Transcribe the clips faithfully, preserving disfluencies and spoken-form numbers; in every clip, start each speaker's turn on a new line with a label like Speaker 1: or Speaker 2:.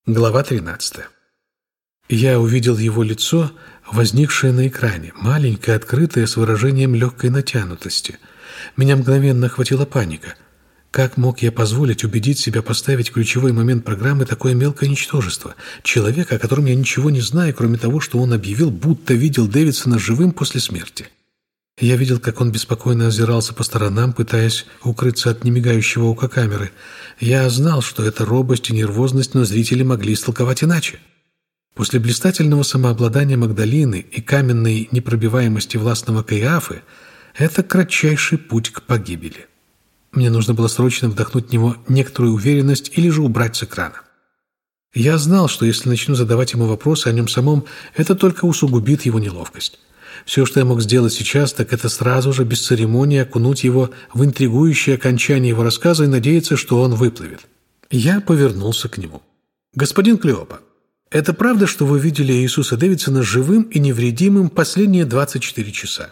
Speaker 1: Глава тринадцатая. Я увидел его лицо, возникшее на экране, маленькое, открытое, с выражением легкой натянутости. Меня мгновенно охватила паника. Как мог я позволить убедить себя поставить ключевой момент программы такое мелкое ничтожество? Человека, о котором я ничего не знаю, кроме того, что он объявил, будто видел Дэвидсона живым после смерти. Я видел, как он беспокойно озирался по сторонам, пытаясь укрыться от немигающего ока камеры. Я знал, что это робость и нервозность, но зрители могли истолковать иначе. После блистательного самообладания Магдалины и каменной непробиваемости властного Каиафы это кратчайший путь к погибели. Мне нужно было срочно вдохнуть в него некоторую уверенность или же убрать с экрана. Я знал, что если начну задавать ему вопросы о нем самом, это только усугубит его неловкость. Все, что я мог сделать сейчас, так это сразу же, без церемонии, окунуть его в интригующее окончание его рассказа и надеяться, что он выплывет. Я повернулся к нему. «Господин Клеопа, это правда, что вы видели Иисуса Дэвидсона живым и невредимым последние двадцать четыре часа?»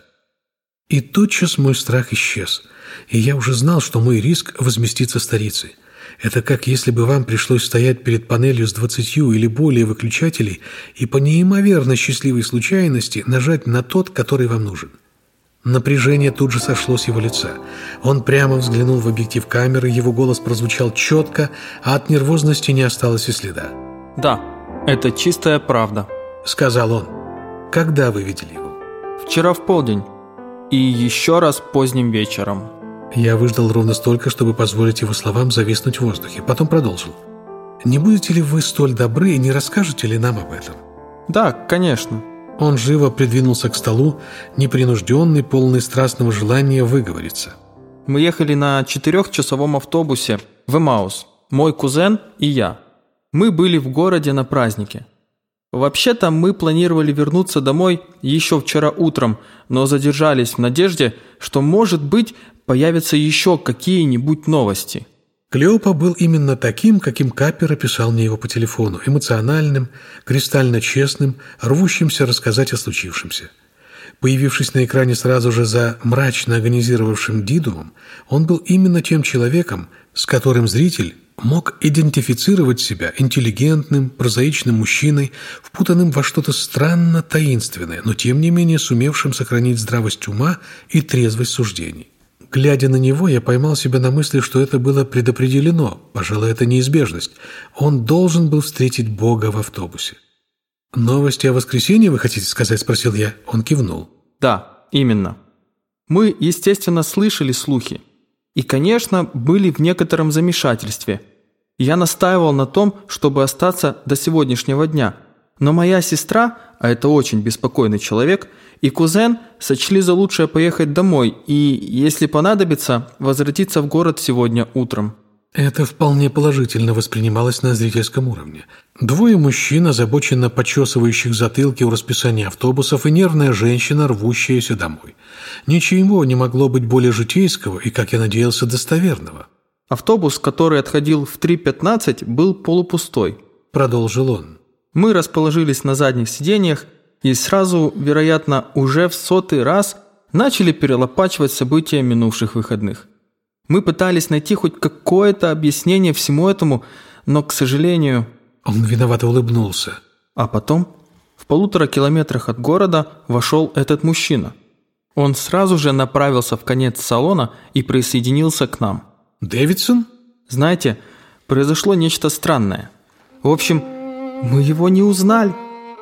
Speaker 1: И тотчас мой страх исчез, и я уже знал, что мой риск возместится старицей. Это как если бы вам пришлось стоять перед панелью с двадцатью или более выключателей и по неимоверно счастливой случайности нажать на тот, который вам нужен. Напряжение тут же сошло с его лица. Он прямо взглянул в объектив камеры, его голос прозвучал четко, а от нервозности не осталось и следа.
Speaker 2: «Да, это чистая правда»,
Speaker 1: — сказал он. «Когда вы видели его?»
Speaker 2: «Вчера в полдень и еще раз поздним вечером».
Speaker 1: Я выждал ровно столько, чтобы позволить его словам зависнуть в воздухе. Потом продолжил. «Не будете ли вы столь добры и не расскажете ли нам об этом?»
Speaker 2: «Да, конечно».
Speaker 1: Он живо придвинулся к столу, непринужденный, полный страстного желания выговориться.
Speaker 2: «Мы ехали на четырехчасовом автобусе в Эмаус, мой кузен и я. Мы были в городе на празднике. Вообще-то мы планировали вернуться домой еще вчера утром, но задержались в надежде, что, может быть, появятся еще какие-нибудь новости».
Speaker 1: Клеопа был именно таким, каким Каппер описал мне его по телефону, эмоциональным, кристально честным, рвущимся рассказать о случившемся. Появившись на экране сразу же за мрачно агонизировавшим Дидумом, он был именно тем человеком, с которым зритель мог идентифицировать себя интеллигентным, прозаичным мужчиной, впутанным во что-то странно таинственное, но тем не менее сумевшим сохранить здравость ума и трезвость суждений. Глядя на него, я поймал себя на мысли, что это было предопределено, пожалуй, это неизбежность. Он должен был встретить Бога в автобусе. «Новости о воскресенье, вы хотите сказать?» – спросил я. Он кивнул.
Speaker 2: «Да, именно. Мы, естественно, слышали слухи. И, конечно, были в некотором замешательстве. Я настаивал на том, чтобы остаться до сегодняшнего дня. Но моя сестра, а это очень беспокойный человек, и кузен сочли за лучшее поехать домой и, если понадобится, возвратиться в город сегодня утром».
Speaker 1: Это вполне положительно воспринималось на зрительском уровне. Двое мужчин, озабоченно почесывающих затылки у расписания автобусов, и нервная женщина, рвущаяся домой. Ничего не могло быть более житейского и, как я надеялся, достоверного.
Speaker 2: «Автобус, который отходил в три пятнадцать, был полупустой», –
Speaker 1: продолжил он.
Speaker 2: «Мы расположились на задних сиденьях и сразу, вероятно, уже в сотый раз начали перелопачивать события минувших выходных. Мы пытались найти хоть какое-то объяснение всему этому, но, к сожалению...»
Speaker 1: Он виновато улыбнулся.
Speaker 2: А потом в полутора километрах от города вошел этот мужчина. Он сразу же направился в конец салона и присоединился к нам.
Speaker 1: «Дэвидсон?»
Speaker 2: «Знаете, произошло нечто странное. В общем, мы его не узнали.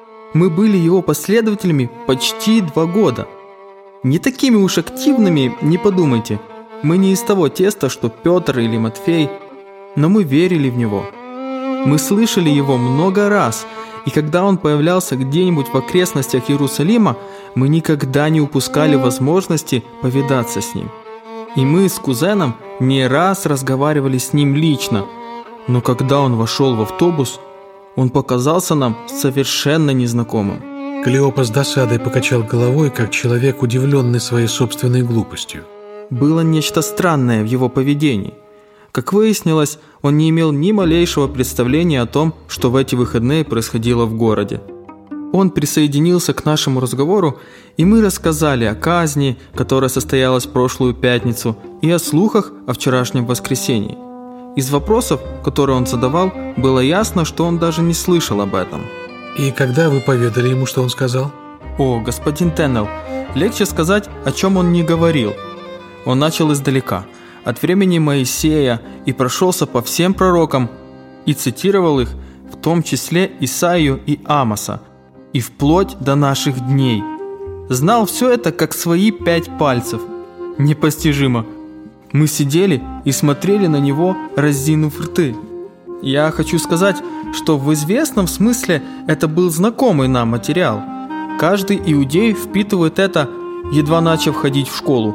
Speaker 2: Мы были его последователями почти два года. Не такими уж активными, не подумайте. Мы не из того теста, что Петр или Матфей, но мы верили в него. Мы слышали его много раз, и когда он появлялся где-нибудь в окрестностях Иерусалима, мы никогда не упускали возможности повидаться с ним. И мы с кузеном не раз разговаривали с ним лично, но когда он вошел в автобус, он показался нам совершенно незнакомым».
Speaker 1: Клеопа с досадой покачал головой, как человек, удивленный своей собственной глупостью.
Speaker 2: Было нечто странное в его поведении. Как выяснилось, он не имел ни малейшего представления о том, что в эти выходные происходило в городе. Он присоединился к нашему разговору, и мы рассказали о казни, которая состоялась в прошлую пятницу, и о слухах о вчерашнем воскресенье. Из вопросов, которые он задавал, было ясно, что он даже не слышал об этом.
Speaker 1: И когда вы поведали ему, что он сказал?
Speaker 2: О, господин Теннелл, легче сказать, о чем он не говорил. Он начал издалека, от времени Моисея, и прошелся по всем пророкам, и цитировал их, в том числе Исаию и Амоса, и вплоть до наших дней. Знал все это, как свои пять пальцев. Непостижимо. Мы сидели и смотрели на него, разинув рты. Я хочу сказать, что в известном смысле это был знакомый нам материал. Каждый иудей впитывает это, едва начав ходить в школу.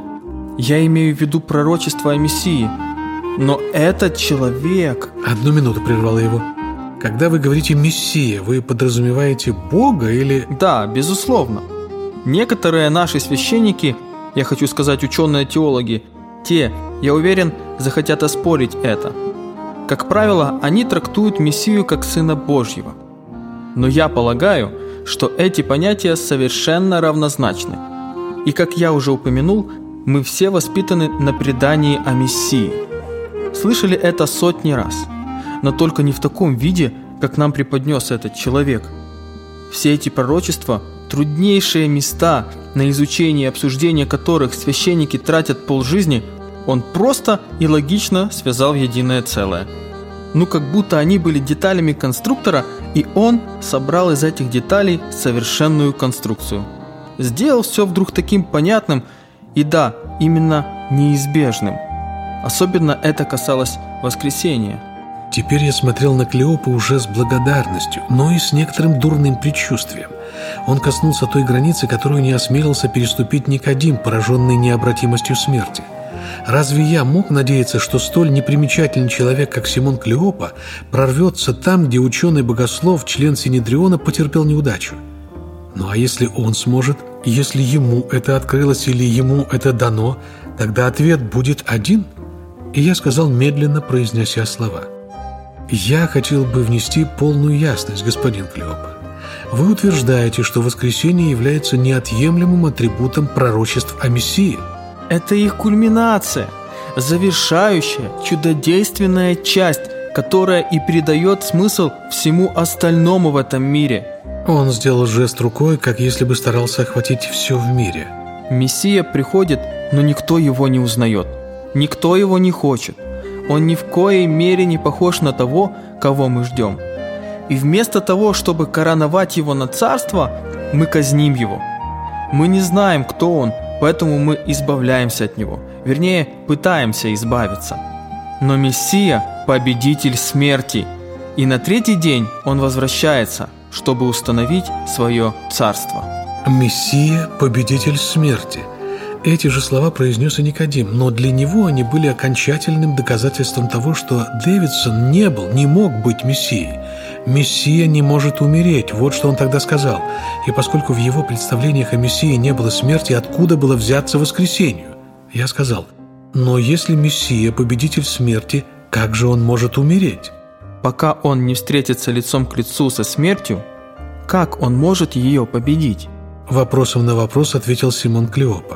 Speaker 2: Я имею в виду пророчество о Мессии. Но этот человек...
Speaker 1: Одну минуту, прервала его. Когда вы говорите «Мессия», вы подразумеваете Бога или...
Speaker 2: Да, безусловно. Некоторые наши священники, я хочу сказать ученые-теологи, те, я уверен, захотят оспорить это. Как правило, они трактуют Мессию как Сына Божьего. Но я полагаю, что эти понятия совершенно равнозначны. И как я уже упомянул, мы все воспитаны на предании о Мессии. Слышали это сотни раз, но только не в таком виде, как нам преподнес этот человек. Все эти пророчества – труднейшие места, на изучение и обсуждение которых священники тратят полжизни, он просто и логично связал в единое целое. Ну, как будто они были деталями конструктора, и он собрал из этих деталей совершенную конструкцию. Сделал все вдруг таким понятным и, да, именно неизбежным. Особенно это касалось воскресения.
Speaker 1: Теперь я смотрел на Клеопу уже с благодарностью, но и с некоторым дурным предчувствием. Он коснулся той границы, которую не осмелился переступить Никодим, пораженный необратимостью смерти. Разве я мог надеяться, что столь непримечательный человек, как Симон Клеопа, прорвется там, где ученый-богослов, член Синедриона, потерпел неудачу? Ну а если он сможет, если ему это открылось или ему это дано, тогда ответ будет один. И я сказал, медленно произнеся слова: «Я хотел бы внести полную ясность, господин Клеопа. Вы утверждаете, что воскресение является неотъемлемым атрибутом пророчеств о Мессии».
Speaker 2: Это их кульминация, завершающая, чудодейственная часть, которая и придает смысл всему остальному в этом мире.
Speaker 1: Он сделал жест рукой, как если бы старался охватить все в мире.
Speaker 2: Мессия приходит, но никто его не узнает. Никто его не хочет. Он ни в коей мере не похож на того, кого мы ждем. И вместо того, чтобы короновать его на царство, мы казним его. Мы не знаем, кто он, поэтому мы избавляемся от него. Вернее, пытаемся избавиться. Но Мессия – победитель смерти. И на третий день он возвращается, чтобы установить свое царство.
Speaker 1: Мессия – победитель смерти. Эти же слова произнес и Никодим, но для него они были окончательным доказательством того, что Дэвидсон не был, не мог быть Мессией. Мессия не может умереть, вот что он тогда сказал. И поскольку в его представлениях о Мессии не было смерти, откуда было взяться воскресению? Я сказал: но если Мессия – победитель смерти, как же он может умереть?
Speaker 2: Пока он не встретится лицом к лицу со смертью, как он может ее победить?
Speaker 1: Вопросом на вопрос ответил Симон Клеопа.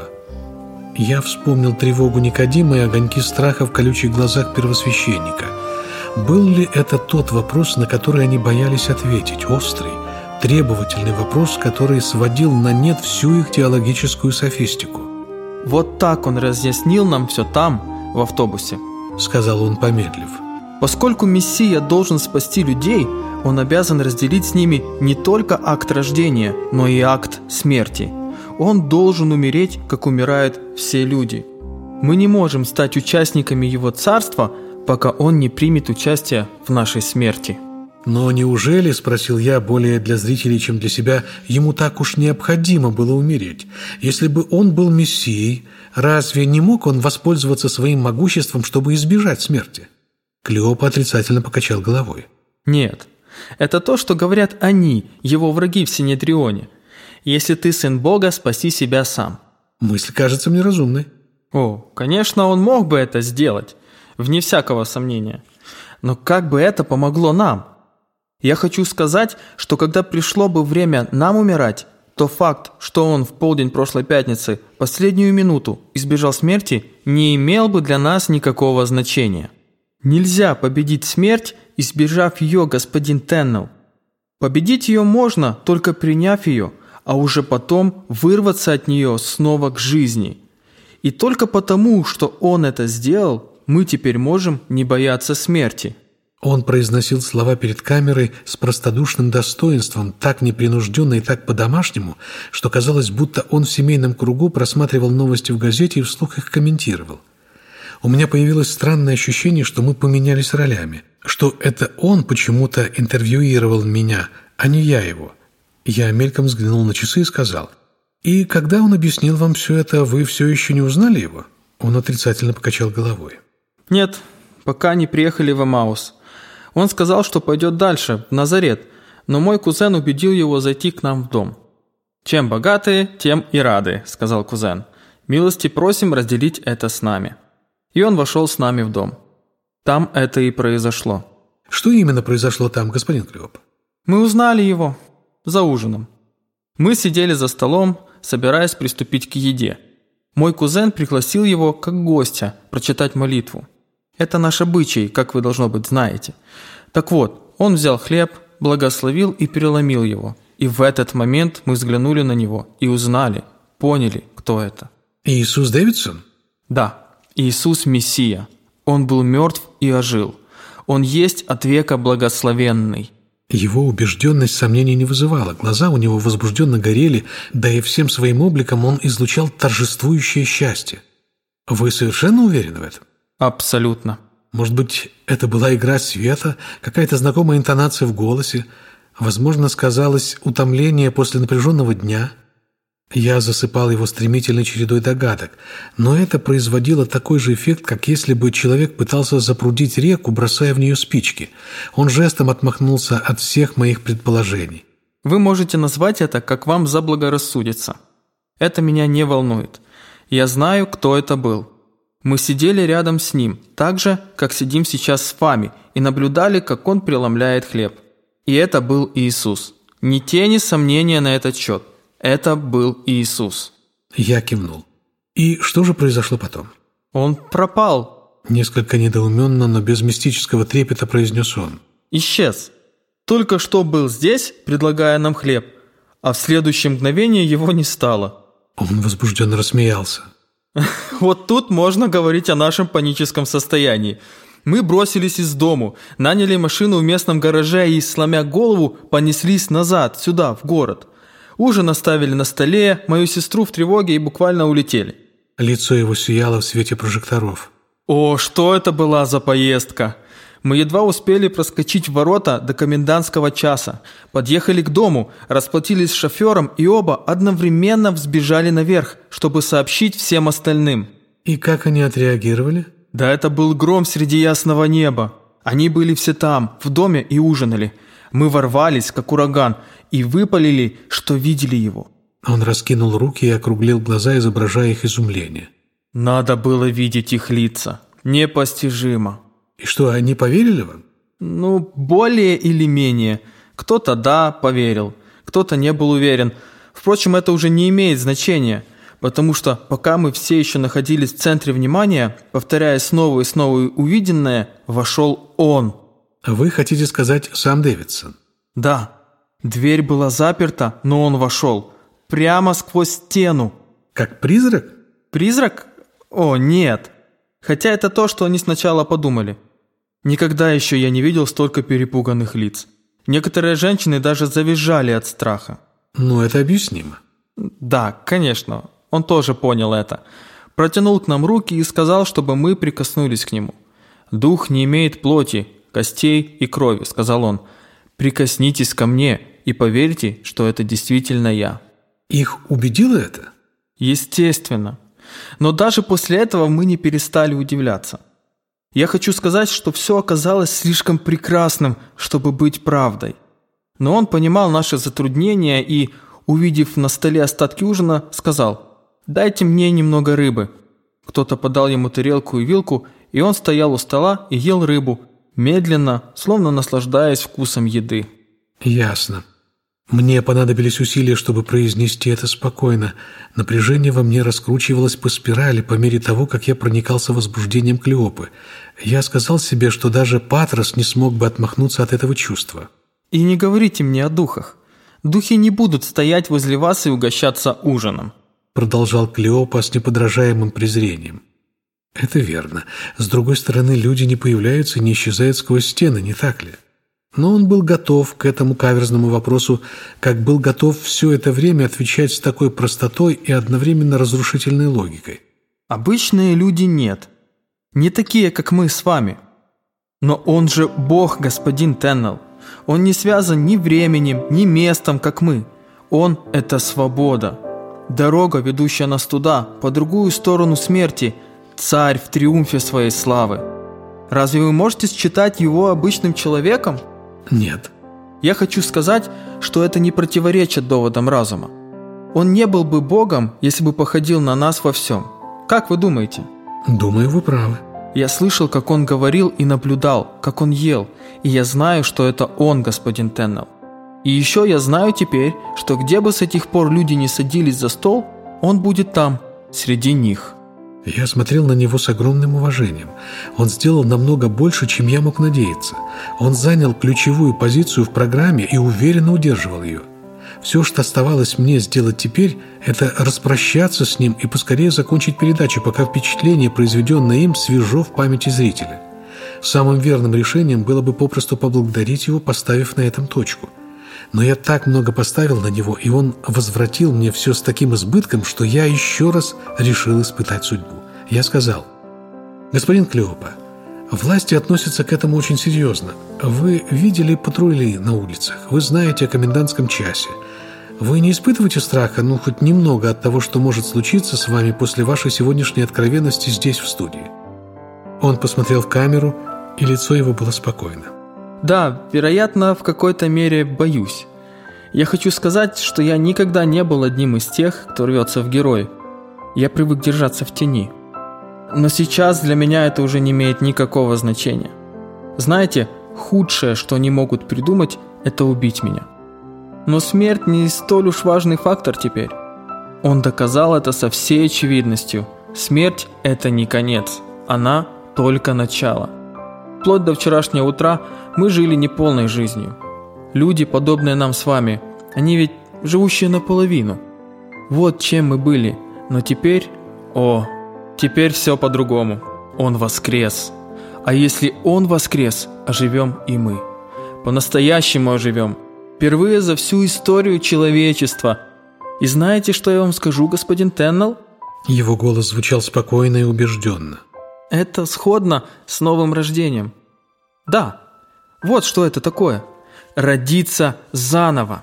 Speaker 1: Я вспомнил тревогу Никодима и огоньки страха в колючих глазах первосвященника. Был ли это тот вопрос, на который они боялись ответить, острый, требовательный вопрос, который сводил на нет всю их теологическую софистику?
Speaker 2: Вот так он разъяснил нам все там, в автобусе,
Speaker 1: сказал он, помедлив.
Speaker 2: Поскольку Мессия должен спасти людей, он обязан разделить с ними не только акт рождения, но и акт смерти. Он должен умереть, как умирают все люди. Мы не можем стать участниками его царства, пока он не примет участие в нашей смерти.
Speaker 1: Но неужели, спросил я, более для зрителей, чем для себя, ему так уж необходимо было умереть? Если бы он был Мессией, разве не мог он воспользоваться своим могуществом, чтобы избежать смерти? Клеопа отрицательно покачал головой.
Speaker 2: Нет, это то, что говорят они, его враги в Синедрионе. Если ты сын Бога, спаси себя сам.
Speaker 1: Мысль кажется мне разумной.
Speaker 2: О, конечно, он мог бы это сделать, вне всякого сомнения. Но как бы это помогло нам? Я хочу сказать, что когда пришло бы время нам умирать, то факт, что он в полдень прошлой пятницы, последнюю минуту, избежал смерти, не имел бы для нас никакого значения. Нельзя победить смерть, избежав ее, господин Теннелл. Победить ее можно, только приняв ее, а уже потом вырваться от нее снова к жизни. И только потому, что он это сделал, мы теперь можем не бояться смерти».
Speaker 1: Он произносил слова перед камерой с простодушным достоинством, так непринужденно и так по-домашнему, что казалось, будто он в семейном кругу просматривал новости в газете и вслух их комментировал. У меня появилось странное ощущение, что мы поменялись ролями, что это он почему-то интервьюировал меня, а не я его. Я мельком взглянул на часы и сказал: «И когда он объяснил вам все это, вы все еще не узнали его?» Он отрицательно покачал головой.
Speaker 2: «Нет, пока не приехали в Эмаус. Он сказал, что пойдет дальше, в Назарет, но мой кузен убедил его зайти к нам в дом». «Чем богатые, тем и рады», — сказал кузен. «Милости просим разделить это с нами». И он вошел с нами в дом. Там это и произошло.
Speaker 1: «Что именно произошло там, господин Клеоп?»
Speaker 2: «Мы узнали его за ужином. Мы сидели за столом, собираясь приступить к еде. Мой кузен пригласил его, как гостя, прочитать молитву. Это наш обычай, как вы, должно быть, знаете. Так вот, он взял хлеб, благословил и переломил его. И в этот момент мы взглянули на него и узнали, поняли, кто это».
Speaker 1: «Иисус Дэвидсон?»
Speaker 2: «Да, Иисус Мессия. Он был мертв и ожил. Он есть от века благословенный».
Speaker 1: Его убежденность сомнений не вызывала, глаза у него возбужденно горели, да и всем своим обликом он излучал торжествующее счастье. «Вы совершенно уверены в этом?»
Speaker 2: «Абсолютно».
Speaker 1: «Может быть, это была игра света, какая-то знакомая интонация в голосе, возможно, сказалось утомление после напряженного дня?» Я засыпал его стремительной чередой догадок, но это производило такой же эффект, как если бы человек пытался запрудить реку, бросая в нее спички. Он жестом отмахнулся от всех моих предположений.
Speaker 2: «Вы можете назвать это, как вам заблагорассудится. Это меня не волнует. Я знаю, кто это был. Мы сидели рядом с ним, так же, как сидим сейчас с вами, и наблюдали, как он преломляет хлеб. И это был Иисус. Ни тени сомнения на этот счет. Это был Иисус».
Speaker 1: Я кивнул. «И что же произошло потом?»
Speaker 2: «Он пропал».
Speaker 1: Несколько недоуменно, но без мистического трепета произнес он.
Speaker 2: «Исчез. Только что был здесь, предлагая нам хлеб, а в следующее мгновение его не стало».
Speaker 1: Он возбужденно рассмеялся.
Speaker 2: «Вот тут можно говорить о нашем паническом состоянии. Мы бросились из дому, наняли машину в местном гараже и, сломя голову, понеслись назад, сюда, в город. Ужин оставили на столе, мою сестру в тревоге и буквально улетели».
Speaker 1: Лицо его сияло в свете прожекторов.
Speaker 2: «О, что это была за поездка! Мы едва успели проскочить в ворота до комендантского часа, подъехали к дому, расплатились с шофером и оба одновременно взбежали наверх, чтобы сообщить всем остальным».
Speaker 1: «И как они отреагировали?»
Speaker 2: «Да это был гром среди ясного неба. Они были все там, в доме, и ужинали. Мы ворвались, как ураган, и выпалили, что видели его».
Speaker 1: Он раскинул руки и округлил глаза, изображая их изумление.
Speaker 2: «Надо было видеть их лица. Непостижимо».
Speaker 1: «И что, они поверили вам?»
Speaker 2: «Ну, более или менее. Кто-то да, поверил, кто-то не был уверен. Впрочем, это уже не имеет значения, потому что пока мы все еще находились в центре внимания, повторяя снова и снова увиденное, вошел он».
Speaker 1: «Вы хотите сказать, сам Дэвидсон?»
Speaker 2: «Да. Дверь была заперта, но он вошел. Прямо сквозь стену».
Speaker 1: «Как призрак?»
Speaker 2: «Призрак? О, нет. Хотя это то, что они сначала подумали. Никогда еще я не видел столько перепуганных лиц. Некоторые женщины даже завизжали от страха».
Speaker 1: «Ну, это объяснимо».
Speaker 2: «Да, конечно. Он тоже понял это. Протянул к нам руки и сказал, чтобы мы прикоснулись к нему. «Дух не имеет плоти, костей и крови», — сказал он. «Прикоснитесь ко мне и поверьте, что это действительно я».
Speaker 1: «Их убедило это?»
Speaker 2: «Естественно. Но даже после этого мы не перестали удивляться. Я хочу сказать, что все оказалось слишком прекрасным, чтобы быть правдой. Но он понимал наши затруднения и, увидев на столе остатки ужина, сказал: «Дайте мне немного рыбы». Кто-то подал ему тарелку и вилку, и он стоял у стола и ел рыбу, медленно, словно наслаждаясь вкусом еды.
Speaker 1: «Ясно. Мне понадобились усилия, чтобы произнести это спокойно. Напряжение во мне раскручивалось по спирали по мере того, как я проникался возбуждением Клеопы. Я сказал себе, что даже Патрос не смог бы отмахнуться от этого чувства.
Speaker 2: «И не говорите мне о духах. Духи не будут стоять возле вас и угощаться ужином»,
Speaker 1: продолжал Клеопа с неподражаемым презрением. Это верно. С другой стороны, люди не появляются и не исчезают сквозь стены, не так ли? Но он был готов к этому каверзному вопросу, как был готов все это время отвечать с такой простотой и одновременно разрушительной логикой.
Speaker 2: «Обычные люди нет. Не такие, как мы с вами. Но он же Бог, господин Теннелл. Он не связан ни временем, ни местом, как мы. Он – это свобода. Дорога, ведущая нас туда, по другую сторону смерти, царь в триумфе своей славы. Разве вы можете считать его обычным человеком?»
Speaker 1: Нет.
Speaker 2: Я хочу сказать, что это не противоречит доводам разума. Он не был бы Богом, если бы походил на нас во всем. Как вы думаете?
Speaker 1: Думаю, вы правы.
Speaker 2: Я слышал, как он говорил и наблюдал, как он ел, и я знаю, что это он, господин Теннелл. И еще я знаю теперь, что где бы с этих пор люди не садились за стол, он будет там, среди них.
Speaker 1: Я смотрел на него с огромным уважением. Он сделал намного больше, чем я мог надеяться. Он занял ключевую позицию в программе и уверенно удерживал ее. Все, что оставалось мне сделать теперь, это распрощаться с ним и поскорее закончить передачу, пока впечатление, произведенное им, свежо в памяти зрителя. Самым верным решением было бы попросту поблагодарить его, поставив на этом точку. Но я так много поставил на него, и он возвратил мне все с таким избытком, что я еще раз решил испытать судьбу. Я сказал: «Господин Клеопа, власти относятся к этому очень серьезно. Вы видели патрули на улицах, вы знаете о комендантском часе. Вы не испытываете страха, ну, хоть немного от того, что может случиться с вами после вашей сегодняшней откровенности здесь, в студии?» Он посмотрел в камеру, и лицо его было спокойно.
Speaker 2: Да, вероятно, в какой-то мере боюсь. Я хочу сказать, что я никогда не был одним из тех, кто рвется в герои. Я привык держаться в тени. Но сейчас для меня это уже не имеет никакого значения. Знаете, худшее, что они могут придумать, это убить меня. Но смерть не столь уж важный фактор теперь. Он доказал это со всей очевидностью. Смерть – это не конец, она только начало. Вплоть до вчерашнего утра мы жили неполной жизнью. Люди, подобные нам с вами, они ведь живущие наполовину. Вот чем мы были. Но теперь, о, теперь все по-другому. Он воскрес. А если Он воскрес, оживем и мы. По-настоящему оживем. Впервые за всю историю человечества. И знаете, что я вам скажу, господин Теннелл?
Speaker 1: Его голос звучал спокойно и убежденно.
Speaker 2: Это сходно с новым рождением. Да, вот что это такое. Родиться заново.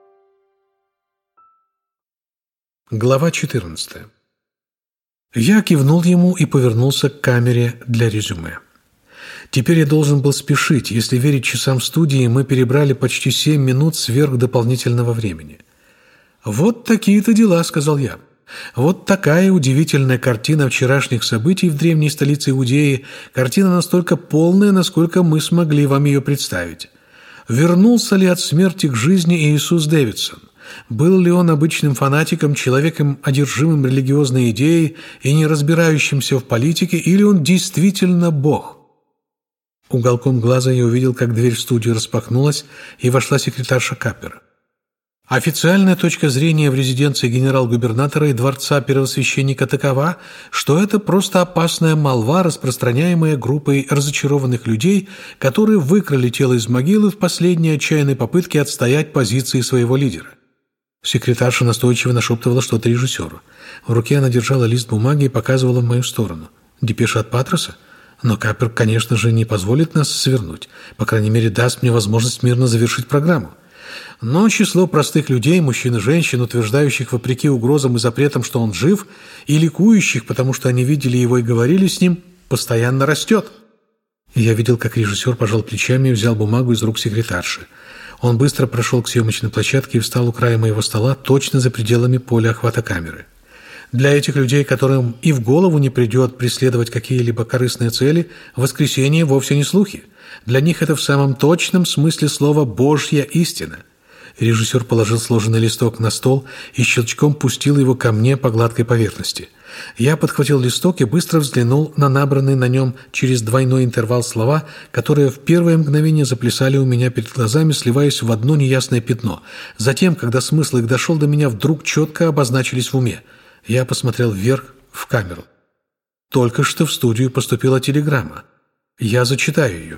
Speaker 1: Глава четырнадцатая. Я кивнул ему и повернулся к камере для резюме. Теперь я должен был спешить. Если верить часам студии, мы перебрали почти семь минут сверх дополнительного времени. «Вот такие-то дела», — сказал я. «Вот такая удивительная картина вчерашних событий в древней столице Иудеи, картина настолько полная, насколько мы смогли вам ее представить. Вернулся ли от смерти к жизни Иисус Дэвидсон? Был ли он обычным фанатиком, человеком, одержимым религиозной идеей и не разбирающимся в политике, или он действительно Бог?» Уголком глаза я увидел, как дверь в студию распахнулась, и вошла секретарша Каппера. Официальная точка зрения в резиденции генерал-губернатора и дворца первосвященника такова, что это просто опасная молва, распространяемая группой разочарованных людей, которые выкрали тело из могилы в последней отчаянной попытке отстоять позиции своего лидера. Секретарша настойчиво нашептывала что-то режиссеру. В руке она держала лист бумаги и показывала в мою сторону. Депеша от Патроса? Но Каппер, конечно же, не позволит нас свернуть. По крайней мере, даст мне возможность мирно завершить программу. Но число простых людей, мужчин и женщин, утверждающих вопреки угрозам и запретам, что он жив, и ликующих, потому что они видели его и говорили с ним, постоянно растет. И я видел, как режиссер пожал плечами и взял бумагу из рук секретарши. Он быстро прошел к съемочной площадке и встал у края моего стола, точно за пределами поля охвата камеры. Для этих людей, которым и в голову не придет преследовать какие-либо корыстные цели, воскресение вовсе не слухи. Для них это в самом точном смысле слова «Божья истина». Режиссер положил сложенный листок на стол и щелчком пустил его ко мне по гладкой поверхности. Я подхватил листок и быстро взглянул на набранные на нем через двойной интервал слова, которые в первое мгновение заплясали у меня перед глазами, сливаясь в одно неясное пятно. Затем, когда смысл их дошел до меня, вдруг четко обозначились в уме. Я посмотрел вверх в камеру. Только что в студию поступила телеграмма. Я зачитаю ее.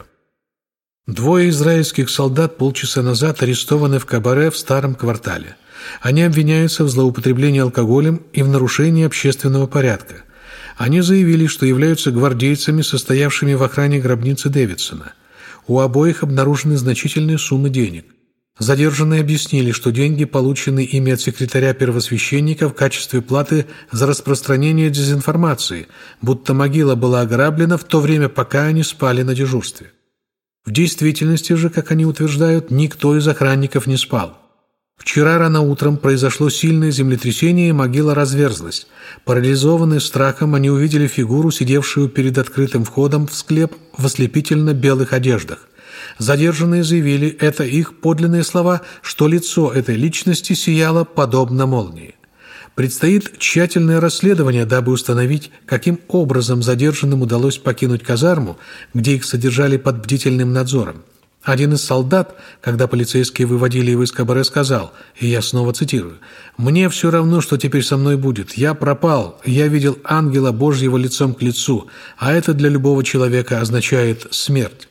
Speaker 1: Двое израильских солдат полчаса назад арестованы в кабаре в старом квартале. Они обвиняются в злоупотреблении алкоголем и в нарушении общественного порядка. Они заявили, что являются гвардейцами, состоявшими в охране гробницы Дэвидсона. У обоих обнаружены значительные суммы денег. Задержанные объяснили, что деньги получены ими от секретаря первосвященника в качестве платы за распространение дезинформации, будто могила была ограблена в то время, пока они спали на дежурстве. В действительности же, как они утверждают, никто из охранников не спал. Вчера рано утром произошло сильное землетрясение, и могила разверзлась. Парализованные страхом, они увидели фигуру, сидевшую перед открытым входом в склеп в ослепительно белых одеждах. Задержанные заявили, это их подлинные слова, что лицо этой личности сияло подобно молнии. Предстоит тщательное расследование, дабы установить, каким образом задержанным удалось покинуть казарму, где их содержали под бдительным надзором. Один из солдат, когда полицейские выводили его из кабаре, сказал, и я снова цитирую, «Мне все равно, что теперь со мной будет. Я пропал, я видел ангела Божьего лицом к лицу, а это для любого человека означает смерть».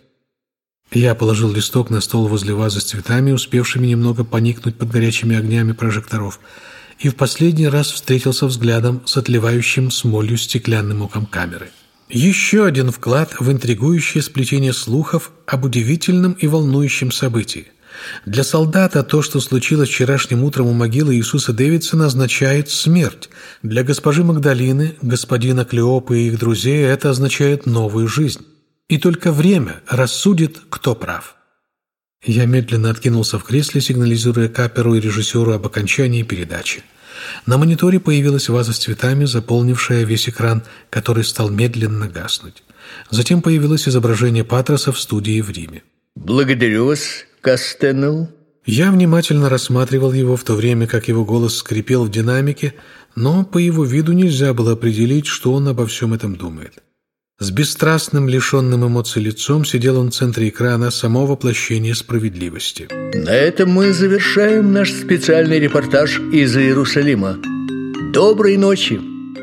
Speaker 1: Я положил листок на стол возле вазы с цветами, успевшими немного поникнуть под горячими огнями прожекторов, и в последний раз встретился взглядом с отливающим смолью стеклянным оком камеры. Еще один вклад в интригующее сплетение слухов об удивительном и волнующем событии. Для солдата то, что случилось вчерашним утром у могилы Иисуса Дэвидсона, означает смерть. Для госпожи Магдалины, господина Клеопы и их друзей это означает новую жизнь. И только время рассудит, кто прав. Я медленно откинулся в кресле, сигнализируя Каперу и режиссеру об окончании передачи. На мониторе появилась ваза с цветами, заполнившая весь экран, который стал медленно гаснуть. Затем появилось изображение Патроса в студии в Риме.
Speaker 3: «Благодарю вас, Кастенел».
Speaker 1: Я внимательно рассматривал его, в то время как его голос скрипел в динамике, но по его виду нельзя было определить, что он обо всем этом думает. С бесстрастным, лишенным эмоций лицом сидел он в центре экрана, само воплощение справедливости.
Speaker 3: На этом мы завершаем наш специальный репортаж из Иерусалима. Доброй ночи.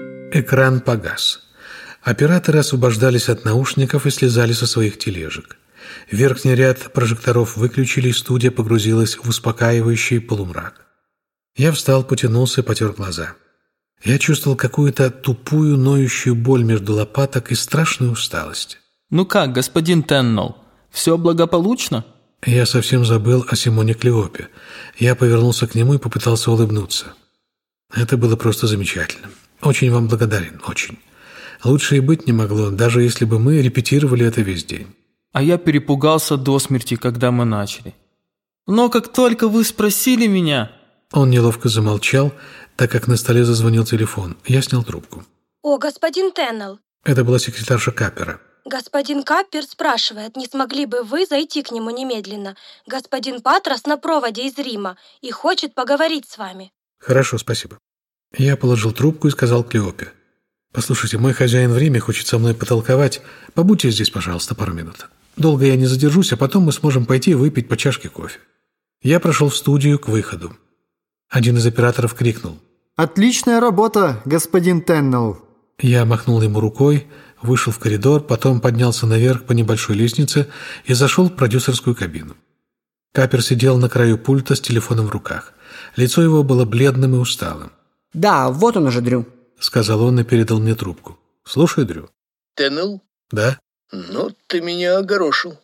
Speaker 1: Экран погас. Операторы освобождались от наушников и слезали со своих тележек. Верхний ряд прожекторов выключили, и студия погрузилась в успокаивающий полумрак. Я встал, потянулся и потер глаза. Я чувствовал какую-то тупую, ноющую боль между лопаток и страшную усталость.
Speaker 2: «Ну как, господин Теннелл, все благополучно?»
Speaker 1: Я совсем забыл о Симоне Клеопе. Я повернулся к нему и попытался улыбнуться. Это было просто замечательно. Очень вам благодарен, очень. Лучше и быть не могло, даже если бы мы репетировали это весь день.
Speaker 2: А я перепугался до смерти, когда мы начали. Но как только вы спросили меня...
Speaker 1: Он неловко замолчал, так как на столе зазвонил телефон. Я снял трубку.
Speaker 4: «О, господин Теннелл!»
Speaker 1: Это была секретарша Каппера.
Speaker 4: «Господин Каппер спрашивает, не смогли бы вы зайти к нему немедленно. Господин Патрос на проводе из Рима и хочет поговорить с вами».
Speaker 1: «Хорошо, спасибо». Я положил трубку и сказал Клеопе. «Послушайте, мой хозяин в Риме хочет со мной потолковать. Побудьте здесь, пожалуйста, пару минут. Долго я не задержусь, а потом мы сможем пойти выпить по чашке кофе». Я прошел в студию к выходу. Один из операторов крикнул.
Speaker 5: «Отличная работа, господин Теннелл!»
Speaker 1: Я махнул ему рукой, вышел в коридор, потом поднялся наверх по небольшой лестнице и зашел в продюсерскую кабину. Каппер сидел на краю пульта с телефоном в руках. Лицо его было бледным и усталым.
Speaker 6: «Да, вот он уже, Дрю»,
Speaker 1: — сказал он и передал мне трубку. «Слушай, Дрю».
Speaker 3: Теннелл?
Speaker 1: «Да?»
Speaker 3: «Ну, ты меня огорошил.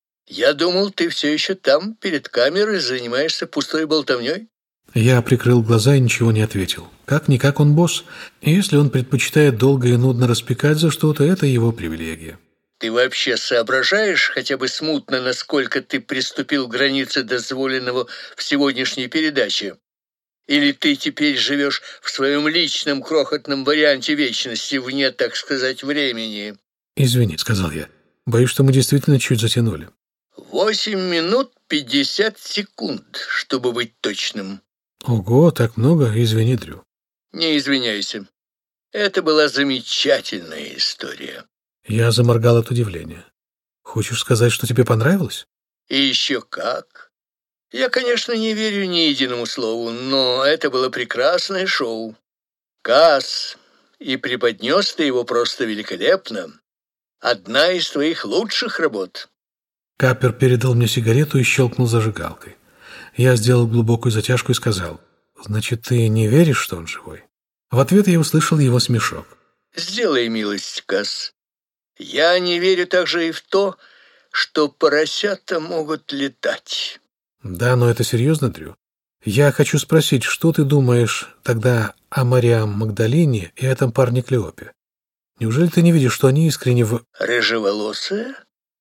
Speaker 3: Я думал, ты все еще там, перед камерой, занимаешься пустой болтовней».
Speaker 1: Я прикрыл глаза и ничего не ответил. Как-никак он босс, и если он предпочитает долго и нудно распекать за что-то, это его привилегия.
Speaker 3: Ты вообще соображаешь хотя бы смутно, насколько ты приступил к границе дозволенного в сегодняшней передаче? Или ты теперь живешь в своем личном крохотном варианте вечности, вне, так сказать, времени?»
Speaker 1: «Извини», — сказал я. «Боюсь, что мы действительно чуть затянули».
Speaker 3: Восемь минут пятьдесят секунд, чтобы быть точным.
Speaker 1: Ого, так много? Извини, Дрю.
Speaker 3: Не извиняйся. Это была замечательная история.
Speaker 1: Я заморгал от удивления. Хочешь сказать, что тебе понравилось?
Speaker 3: И еще как. Я, конечно, не верю ни единому слову, но это было прекрасное шоу. Касс, и преподнес ты его просто великолепно. Одна из твоих лучших работ.
Speaker 1: Каппер передал мне сигарету и щелкнул зажигалкой. Я сделал глубокую затяжку и сказал: «Значит, ты не веришь, что он живой?» В ответ я услышал его смешок.
Speaker 3: «Сделай милость, Касс. Я не верю также и в то, что поросята могут летать».
Speaker 1: «Да, но это серьезно, Дрю? Я хочу спросить, что ты думаешь тогда о Мариам Магдалине и этом парне Клеопе? Неужели ты не видишь, что они искренне в...»
Speaker 3: «Рыжеволосая?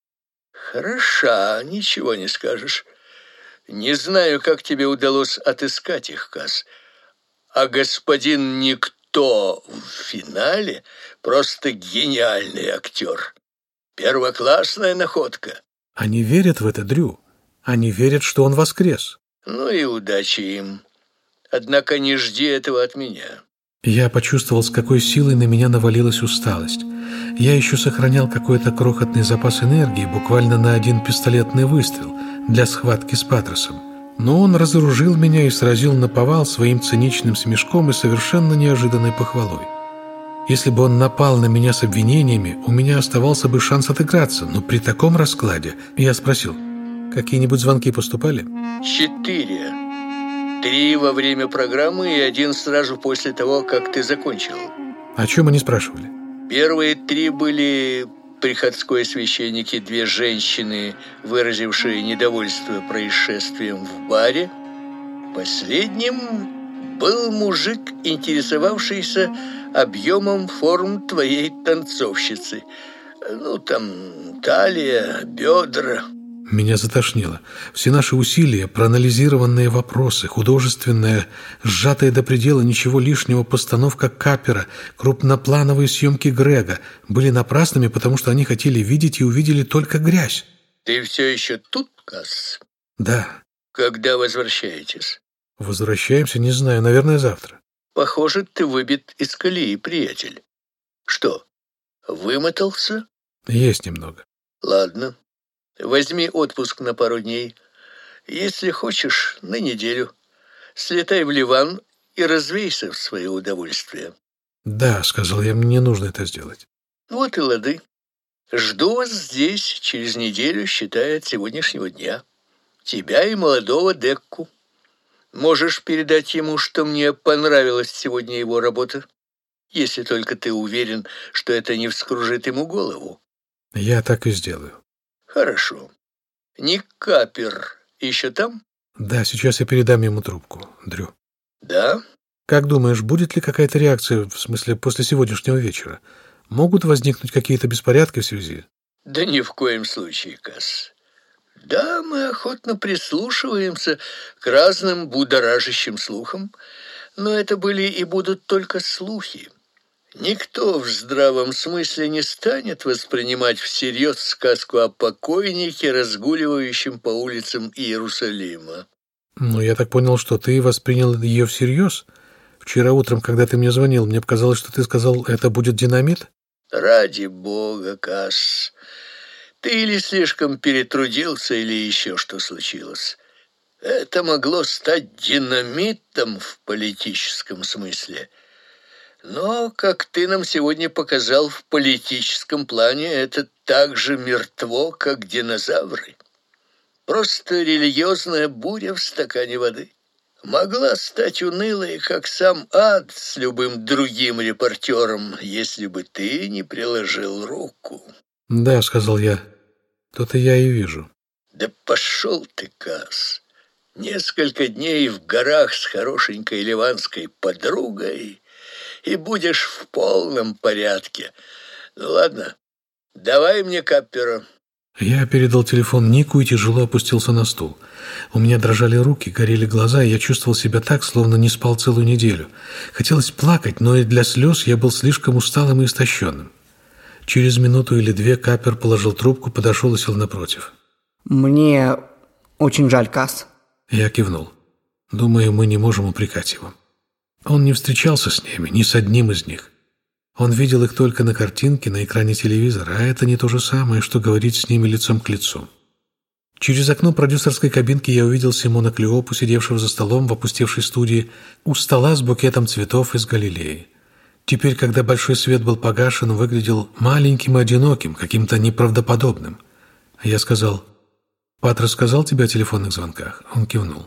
Speaker 3: Хороша, ничего не скажешь. Не знаю, как тебе удалось отыскать их, Касс. А господин Никто в финале просто гениальный актер. Первоклассная находка».
Speaker 1: «Они верят в это, Дрю. Они верят, что он воскрес».
Speaker 3: «Ну и удачи им. Однако не жди этого от меня».
Speaker 1: Я почувствовал, с какой силой на меня навалилась усталость. Я еще сохранял какой-то крохотный запас энергии, буквально на один пистолетный выстрел, для схватки с Патросом. Но он разоружил меня и сразил наповал своим циничным смешком и совершенно неожиданной похвалой. Если бы он напал на меня с обвинениями, у меня оставался бы шанс отыграться, но при таком раскладе я спросил: «Какие-нибудь звонки поступали?»
Speaker 3: «Четыре. Три во время программы и один сразу после того, как ты закончил».
Speaker 1: «О чем они спрашивали?»
Speaker 3: Первые три были приходской священник и две женщины, выразившие недовольство происшествием в баре. Последним был мужик, интересовавшийся объемом форм твоей танцовщицы. Ну, там, талия, бедра.
Speaker 1: Меня затошнило. Все наши усилия, проанализированные вопросы, художественная, сжатая до предела ничего лишнего постановка Каппера, крупноплановые съемки Грега были напрасными, потому что они хотели видеть и увидели только грязь.
Speaker 3: Ты все еще тут, Касс?
Speaker 1: Да.
Speaker 3: Когда возвращаетесь?
Speaker 1: Возвращаемся, не знаю, наверное, завтра.
Speaker 3: Похоже, ты выбит из колеи, приятель. Что, вымотался?
Speaker 1: Есть немного.
Speaker 3: Ладно. Возьми отпуск на пару дней. Если хочешь, на неделю. Слетай в Ливан и развейся в свое удовольствие.
Speaker 1: Да, сказал я, мне нужно это сделать.
Speaker 3: Вот и лады. Жду вас здесь через неделю, считая от сегодняшнего дня. Тебя и молодого Декку. Можешь передать ему, что мне понравилась сегодня его работа, если только ты уверен, что это не вскружит ему голову.
Speaker 1: Я так и сделаю.
Speaker 3: Хорошо. Ник Каппер еще там?
Speaker 1: Да, сейчас я передам ему трубку, Дрю.
Speaker 3: Да?
Speaker 1: Как думаешь, будет ли какая-то реакция, в смысле, после сегодняшнего вечера? Могут возникнуть какие-то беспорядки в связи?
Speaker 3: Да ни в коем случае, Касс. Да, мы охотно прислушиваемся к разным будоражащим слухам, но это были и будут только слухи. Никто в здравом смысле не станет воспринимать всерьез сказку о покойнике, разгуливающем по улицам Иерусалима.
Speaker 1: Ну, я так понял, что ты воспринял ее всерьез? Вчера утром, когда ты мне звонил, мне показалось, что ты сказал, это будет динамит?
Speaker 3: Ради бога, Касс. Ты или слишком перетрудился, или еще что случилось. Это могло стать динамитом в политическом смысле. Но, как ты нам сегодня показал, в политическом плане это так же мертво, как динозавры. Просто религиозная буря в стакане воды. Могла стать унылой, как сам ад с любым другим репортером, если бы ты не приложил руку.
Speaker 1: Да, сказал я. То-то я и вижу.
Speaker 3: Да пошел ты, Касс. Несколько дней в горах с хорошенькой ливанской подругой, и будешь в полном порядке. Ну ладно, давай мне Каппера.
Speaker 1: Я передал телефон Нику и тяжело опустился на стул. У меня дрожали руки, горели глаза, и я чувствовал себя так, словно не спал целую неделю. Хотелось плакать, но и для слез я был слишком усталым и истощенным. Через минуту или две Каппер положил трубку, подошел и сел напротив.
Speaker 6: Мне очень жаль, Касс.
Speaker 1: Я кивнул. Думаю, мы не можем упрекать его. Он не встречался с ними, ни с одним из них. Он видел их только на картинке на экране телевизора, а это не то же самое, что говорить с ними лицом к лицу. Через окно продюсерской кабинки я увидел Симона Клеопу, сидевшего за столом в опустевшей студии, у стола с букетом цветов из Галилеи. Теперь, когда большой свет был погашен, он выглядел маленьким и одиноким, каким-то неправдоподобным. Я сказал: «Патрос сказал тебе о телефонных звонках?» Он кивнул.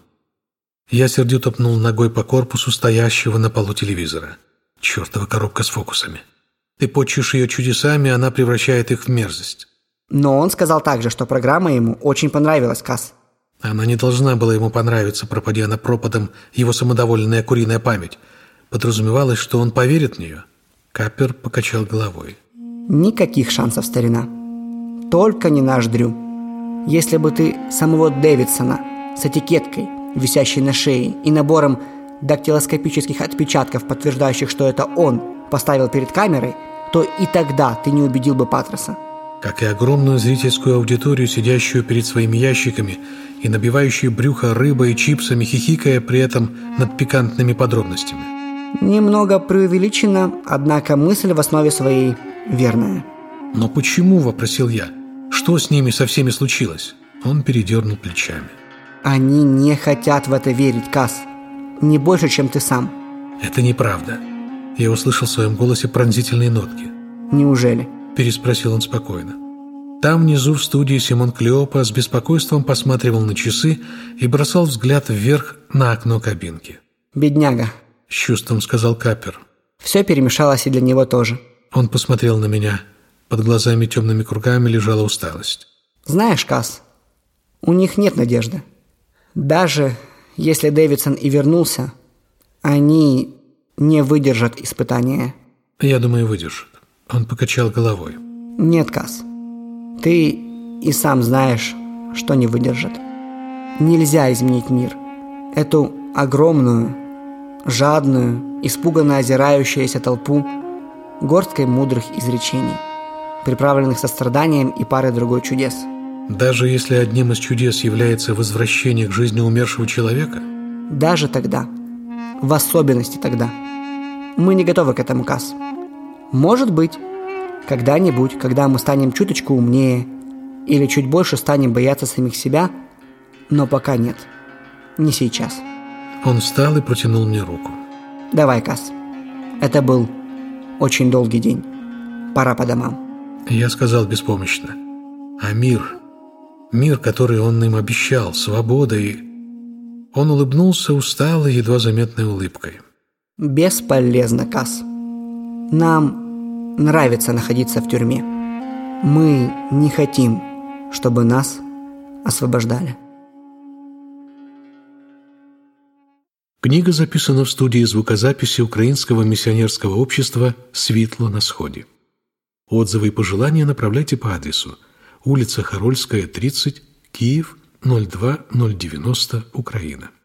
Speaker 1: Я сердито пнул ногой по корпусу стоящего на полу телевизора. Чертова коробка с фокусами. Ты почешь ее чудесами, она превращает их в мерзость.
Speaker 6: Но он сказал также, что программа ему очень понравилась, Касс.
Speaker 1: Она не должна была ему понравиться, пропади она пропадом его самодовольная куриная память. Подразумевалось, что он поверит в нее. Каппер покачал головой.
Speaker 6: Никаких шансов, старина. Только не наш Дрю. Если бы ты самого Дэвидсона с этикеткой, висящей на шее, и набором дактилоскопических отпечатков, подтверждающих, что это он поставил перед камерой, то и тогда ты не убедил бы Патроса.
Speaker 1: Как и огромную зрительскую аудиторию, сидящую перед своими ящиками и набивающую брюхо рыбой и чипсами, хихикая при этом над пикантными подробностями.
Speaker 6: Немного преувеличено, однако мысль в основе своей верная.
Speaker 1: «Но почему?» – вопросил я. «Что с ними со всеми случилось?» Он передернул плечами.
Speaker 6: Они не хотят в это верить, Касс. Не больше, чем ты сам.
Speaker 1: «Это неправда». Я услышал в своем голосе пронзительные нотки.
Speaker 6: «Неужели?»
Speaker 1: – переспросил он спокойно. Там внизу в студии Симон Клеопа с беспокойством посматривал на часы и бросал взгляд вверх на окно кабинки.
Speaker 6: «Бедняга»,
Speaker 1: – с чувством сказал Каппер.
Speaker 6: «Все перемешалось и для него тоже».
Speaker 1: Он посмотрел на меня. Под глазами темными кругами лежала усталость.
Speaker 6: «Знаешь, Касс, у них нет надежды. Даже если Дэвидсон и вернулся, они не выдержат испытания».
Speaker 1: «Я думаю, выдержат». Он покачал головой.
Speaker 6: «Нет, Касс, ты и сам знаешь, что не выдержат. Нельзя изменить мир. Эту огромную, жадную, испуганно озирающуюся толпу горсткой мудрых изречений, приправленных состраданием и парой другой чудес».
Speaker 1: Даже если одним из чудес является возвращение к жизни умершего человека?
Speaker 6: Даже тогда. В особенности тогда. Мы не готовы к этому, Касс. Может быть, когда-нибудь, когда мы станем чуточку умнее или чуть больше станем бояться самих себя, но пока нет. Не сейчас.
Speaker 1: Он встал и протянул мне руку.
Speaker 6: Давай, Касс. Это был очень долгий день. Пора по домам.
Speaker 1: Я сказал беспомощно. А мир... Мир, который он им обещал, свобода и... Он улыбнулся усталой, едва заметной улыбкой.
Speaker 6: Бесполезно, Касс. Нам нравится находиться в тюрьме. Мы не хотим, чтобы нас освобождали.
Speaker 1: Книга записана в студии звукозаписи Украинского миссионерского общества «Світло на сході». Отзывы и пожелания направляйте по адресу: улица Харольская, тридцать, Киев, ноль два ноль девяносто, Украина.